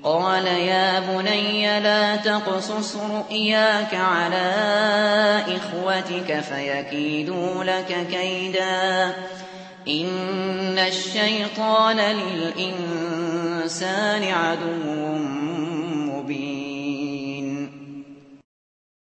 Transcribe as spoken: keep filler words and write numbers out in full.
قال يا بني لا تقصص رؤياك على إخوتك فيكيدوا لك كيدا إن الشيطان للإنسان عدو